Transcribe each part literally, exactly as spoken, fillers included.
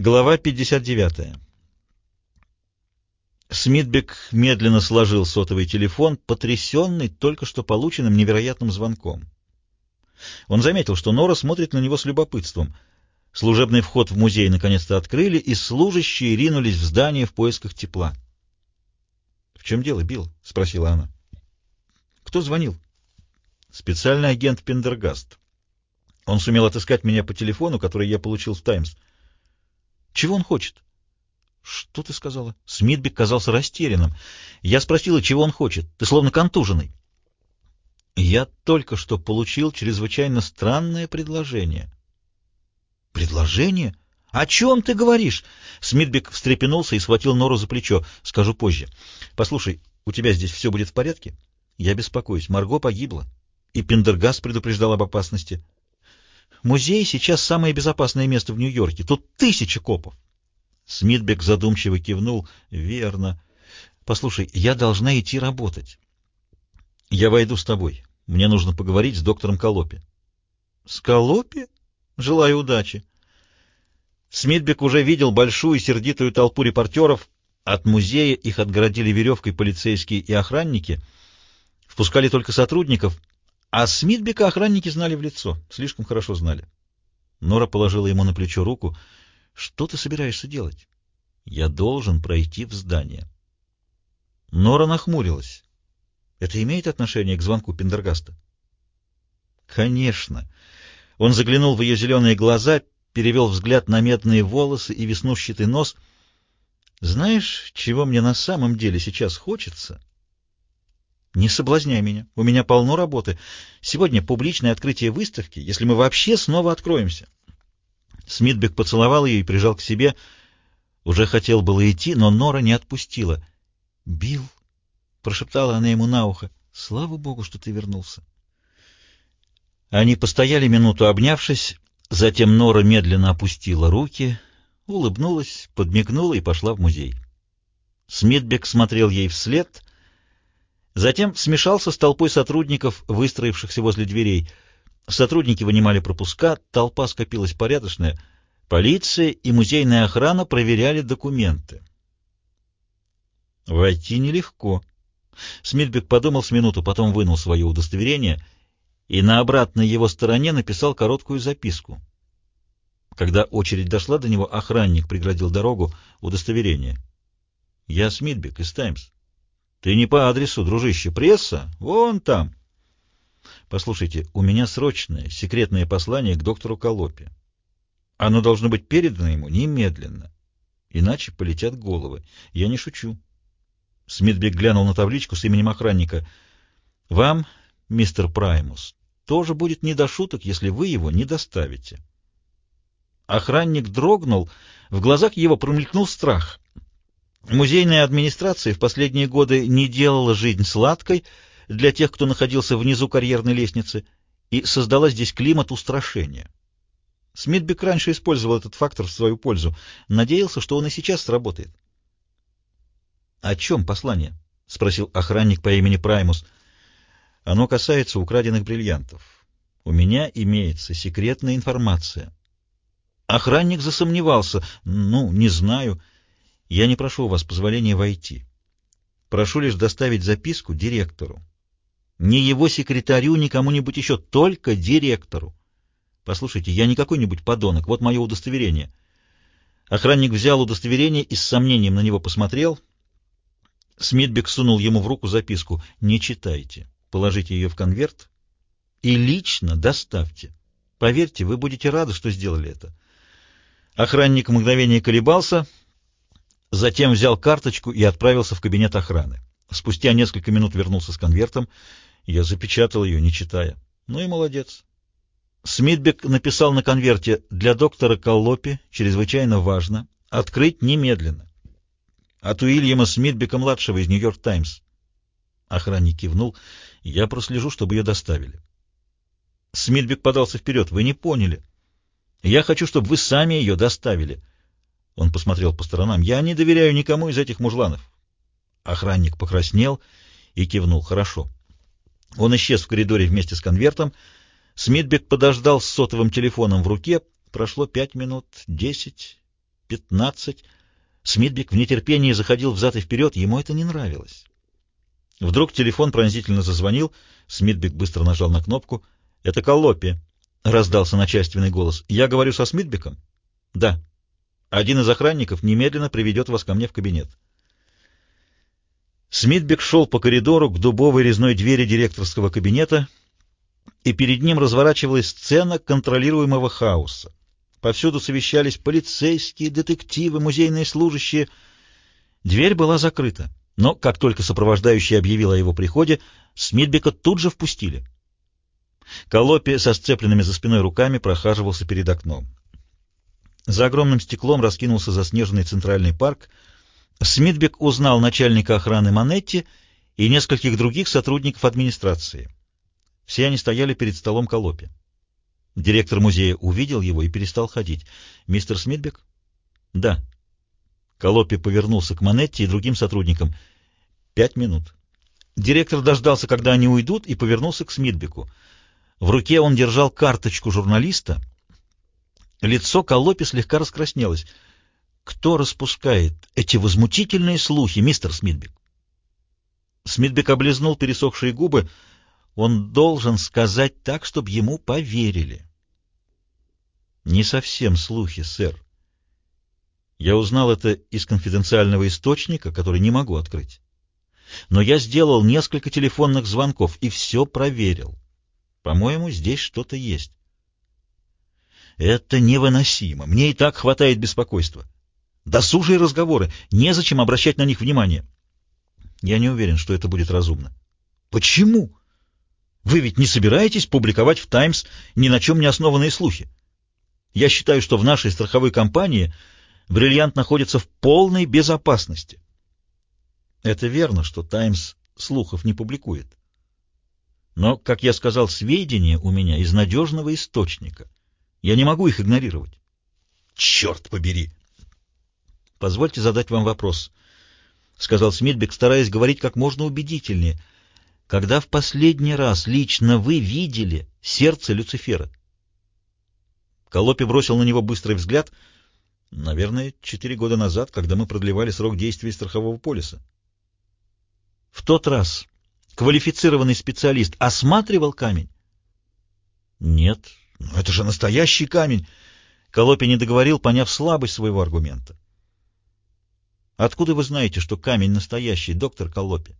Глава пятьдесят девятая. Смитбек медленно сложил сотовый телефон, потрясенный только что полученным невероятным звонком. Он заметил, что Нора смотрит на него с любопытством. Служебный вход в музей наконец-то открыли, и служащие ринулись в здание в поисках тепла. — В чем дело, Билл? — спросила она. — Кто звонил? — Специальный агент Пендергаст. Он сумел отыскать меня по телефону, который я получил в «Таймс». — Чего он хочет? — Что ты сказала? Смитбек казался растерянным. Я спросила, чего он хочет. Ты словно контуженный. — Я только что получил чрезвычайно странное предложение. — Предложение? О чем ты говоришь? Смитбек встрепенулся и схватил Нору за плечо. — Скажу позже. Послушай, у тебя здесь все будет в порядке? Я беспокоюсь. Марго погибла. И Пендергаст предупреждал об опасности. Музей сейчас самое безопасное место в Нью-Йорке. Тут тысячи копов. Смитбек задумчиво кивнул. Верно. Послушай, я должна идти работать. Я войду с тобой. Мне нужно поговорить с доктором Колопи. С Колопи? Желаю удачи. Смитбек уже видел большую сердитую толпу репортеров. От музея их отгородили веревкой полицейские и охранники. Впускали только сотрудников. А Смитбека охранники знали в лицо, слишком хорошо знали. Нора положила ему на плечо руку. — Что ты собираешься делать? — Я должен пройти в здание. Нора нахмурилась. — Это имеет отношение к звонку Пендергаста? — Конечно. Он заглянул в ее зеленые глаза, перевел взгляд на медные волосы и веснушчатый нос. — Знаешь, чего мне на самом деле сейчас хочется? — Не соблазняй меня. У меня полно работы. Сегодня публичное открытие выставки, если мы вообще снова откроемся. Смитбек поцеловал ее и прижал к себе. Уже хотел было идти, но Нора не отпустила. — Билл, — прошептала она ему на ухо, — слава богу, что ты вернулся. Они постояли минуту, обнявшись. Затем Нора медленно опустила руки, улыбнулась, подмигнула и пошла в музей. Смитбек смотрел ей вслед. Затем смешался с толпой сотрудников, выстроившихся возле дверей. Сотрудники вынимали пропуска, толпа скопилась порядочная. Полиция и музейная охрана проверяли документы. Войти нелегко. Смитбек подумал с минуту, потом вынул свое удостоверение и на обратной его стороне написал короткую записку. Когда очередь дошла до него, охранник преградил дорогу. Удостоверение. «Я Смитбек из «Таймс». Ты не по адресу, дружище. Пресса? Вон там. Послушайте, у меня срочное, секретное послание к доктору Колопи. Оно должно быть передано ему немедленно. Иначе полетят головы. Я не шучу. Смитбек глянул на табличку с именем охранника. Вам, мистер Праймус, тоже будет не до шуток, если вы его не доставите. Охранник дрогнул, в глазах его промелькнул страх. Музейная администрация в последние годы не делала жизнь сладкой для тех, кто находился внизу карьерной лестницы, и создала здесь климат устрашения. Смитбек раньше использовал этот фактор в свою пользу, надеялся, что он и сейчас сработает. — О чем послание? — спросил охранник по имени Праймус. — Оно касается украденных бриллиантов. У меня имеется секретная информация. Охранник засомневался. — Ну, не знаю. Я не прошу у вас позволения войти. Прошу лишь доставить записку директору. Не его секретарю, ни кому-нибудь еще, только директору. Послушайте, я не какой-нибудь подонок, вот мое удостоверение. Охранник взял удостоверение и с сомнением на него посмотрел. Смитбек сунул ему в руку записку. Не читайте, положите ее в конверт и лично доставьте. Поверьте, вы будете рады, что сделали это. Охранник мгновение колебался, затем взял карточку и отправился в кабинет охраны. Спустя несколько минут вернулся с конвертом. Я запечатал ее, не читая. Ну и молодец. Смитбек написал на конверте: «Для доктора Коллопи чрезвычайно важно открыть немедленно. От Уильяма Смитбека-младшего из «Нью-Йорк Таймс». Охранник кивнул. «Я прослежу, чтобы ее доставили». Смитбек подался вперед. «Вы не поняли. Я хочу, чтобы вы сами ее доставили». Он посмотрел по сторонам. «Я не доверяю никому из этих мужланов». Охранник покраснел и кивнул. «Хорошо». Он исчез в коридоре вместе с конвертом. Смитбек подождал с сотовым телефоном в руке. Прошло пять минут, десять. пятнадцать. Смитбек в нетерпении заходил взад и вперед, ему это не нравилось. Вдруг телефон пронзительно зазвонил, Смитбек быстро нажал на кнопку. «Это Коллопи», — раздался начальственный голос. «Я говорю со Смитбеком?» «Да». «Один из охранников немедленно приведет вас ко мне в кабинет». Смитбек шел по коридору к дубовой резной двери директорского кабинета, и перед ним разворачивалась сцена контролируемого хаоса. Повсюду совещались полицейские, детективы, музейные служащие. Дверь была закрыта, но как только сопровождающий объявил о его приходе, Смитбека тут же впустили. Коллопи со сцепленными за спиной руками прохаживался перед окном. За огромным стеклом раскинулся заснеженный центральный парк. Смитбек узнал начальника охраны Манетти и нескольких других сотрудников администрации. Все они стояли перед столом Коллопи. Директор музея увидел его и перестал ходить. «Мистер Смитбек?» «Да». Коллопи повернулся к Манетти и другим сотрудникам. «Пять минут». Директор дождался, когда они уйдут, и повернулся к Смитбеку. В руке он держал карточку журналиста. Лицо Коллопи слегка раскраснелось. «Кто распускает эти возмутительные слухи, мистер Смитбек?» Смитбек облизнул пересохшие губы. Он должен сказать так, чтобы ему поверили. «Не совсем слухи, сэр. Я узнал это из конфиденциального источника, который не могу открыть. Но я сделал несколько телефонных звонков и все проверил. По-моему, здесь что-то есть». «Это невыносимо. Мне и так хватает беспокойства. Досужие разговоры. Незачем обращать на них внимание». «Я не уверен, что это будет разумно». «Почему? Вы ведь не собираетесь публиковать в «Таймс» ни на чем не основанные слухи? Я считаю, что в нашей страховой компании бриллиант находится в полной безопасности». Это верно, что «Таймс» слухов не публикует. Но, как я сказал, сведения у меня из надежного источника. Я не могу их игнорировать. Черт побери! Позвольте задать вам вопрос, — сказал Смитбек, стараясь говорить как можно убедительнее. Когда в последний раз лично вы видели сердце Люцифера? Коллопи бросил на него быстрый взгляд. Наверное, четыре года назад, когда мы продлевали срок действия страхового полиса. В тот раз квалифицированный специалист осматривал камень? Нет, но это же настоящий камень. Коллопи не договорил, поняв слабость своего аргумента. Откуда вы знаете, что камень настоящий, доктор Коллопи?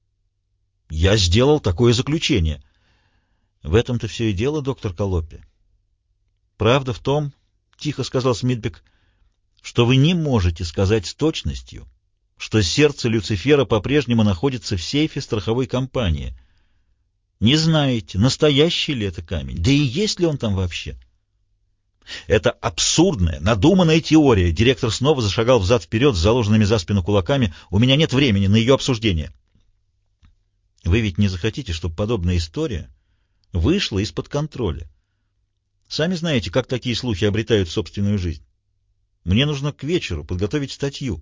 Я сделал такое заключение. В этом-то все и дело, доктор Коллопи. Правда в том, — тихо сказал Смитбек, — что вы не можете сказать с точностью, что сердце Люцифера по-прежнему находится в сейфе страховой компании. Не знаете, настоящий ли это камень, да и есть ли он там вообще. Это абсурдная, надуманная теория. Директор снова зашагал взад-вперед с заложенными за спину кулаками. У меня нет времени на ее обсуждение. Вы ведь не захотите, чтобы подобная история вышла из-под контроля. Сами знаете, как такие слухи обретают собственную жизнь. Мне нужно к вечеру подготовить статью.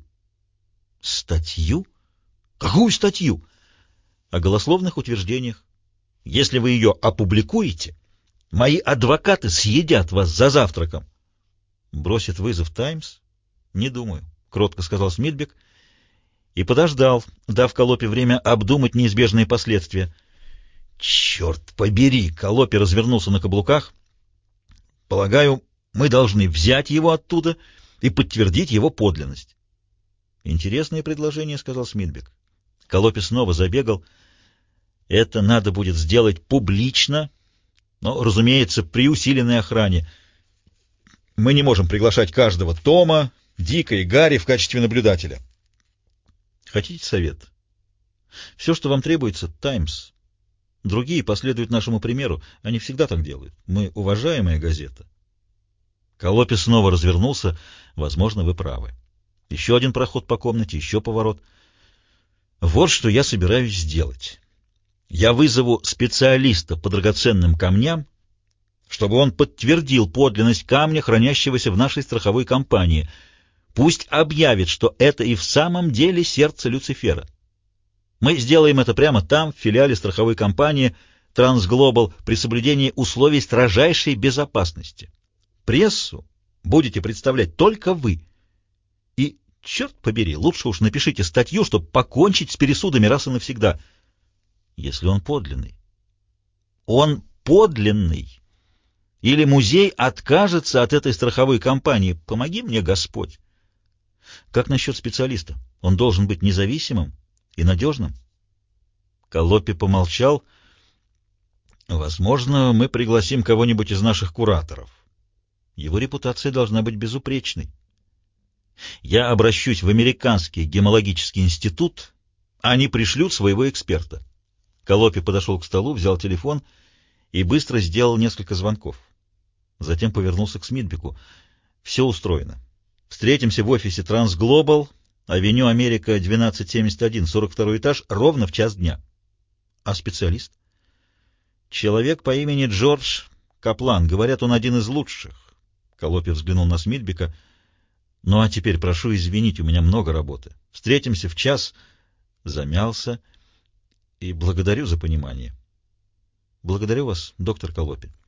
Статью? Какую статью? О голословных утверждениях. Если вы ее опубликуете, мои адвокаты съедят вас за завтраком. Бросит вызов «Таймс»? Не думаю, — кротко сказал Смитбек и подождал, дав Коллопи время обдумать неизбежные последствия. Черт побери! Коллопи развернулся на каблуках. Полагаю, мы должны взять его оттуда и подтвердить его подлинность. Интересное предложение, — сказал Смитбек. Коллопи снова забегал. Это надо будет сделать публично, но, разумеется, при усиленной охране. Мы не можем приглашать каждого Тома, Дика и Гарри в качестве наблюдателя. Хотите совет? Все, что вам требуется, — «Таймс». Другие последуют нашему примеру. Они всегда так делают. Мы уважаемая газета. Коллопи снова развернулся. Возможно, вы правы. Еще один проход по комнате, еще поворот. Вот что я собираюсь сделать. Я вызову специалиста по драгоценным камням, чтобы он подтвердил подлинность камня, хранящегося в нашей страховой компании. Пусть объявит, что это и в самом деле сердце Люцифера. Мы сделаем это прямо там, в филиале страховой компании «Трансглобал», при соблюдении условий строжайшей безопасности. Прессу будете представлять только вы. Черт побери, лучше уж напишите статью, чтобы покончить с пересудами раз и навсегда. Если он подлинный. Он подлинный. Или музей откажется от этой страховой компании. Помоги мне, Господь. Как насчет специалиста? Он должен быть независимым и надежным. Коллопи помолчал. Возможно, мы пригласим кого-нибудь из наших кураторов. Его репутация должна быть безупречной. Я обращусь в Американский гемологический институт, а они пришлют своего эксперта. Коллопи подошел к столу, взял телефон и быстро сделал несколько звонков. Затем повернулся к Смитбеку. Все устроено. Встретимся в офисе Трансглобал, авеню Америка, двенадцать семьдесят один, сорок второй этаж, ровно в час дня. А специалист? Человек по имени Джордж Каплан. Говорят, он один из лучших. Коллопи взглянул на Смитбека. Ну а теперь прошу извинить, у меня много работы. Встретимся в час. Замялся. И благодарю за понимание. Благодарю вас, доктор Коллопи.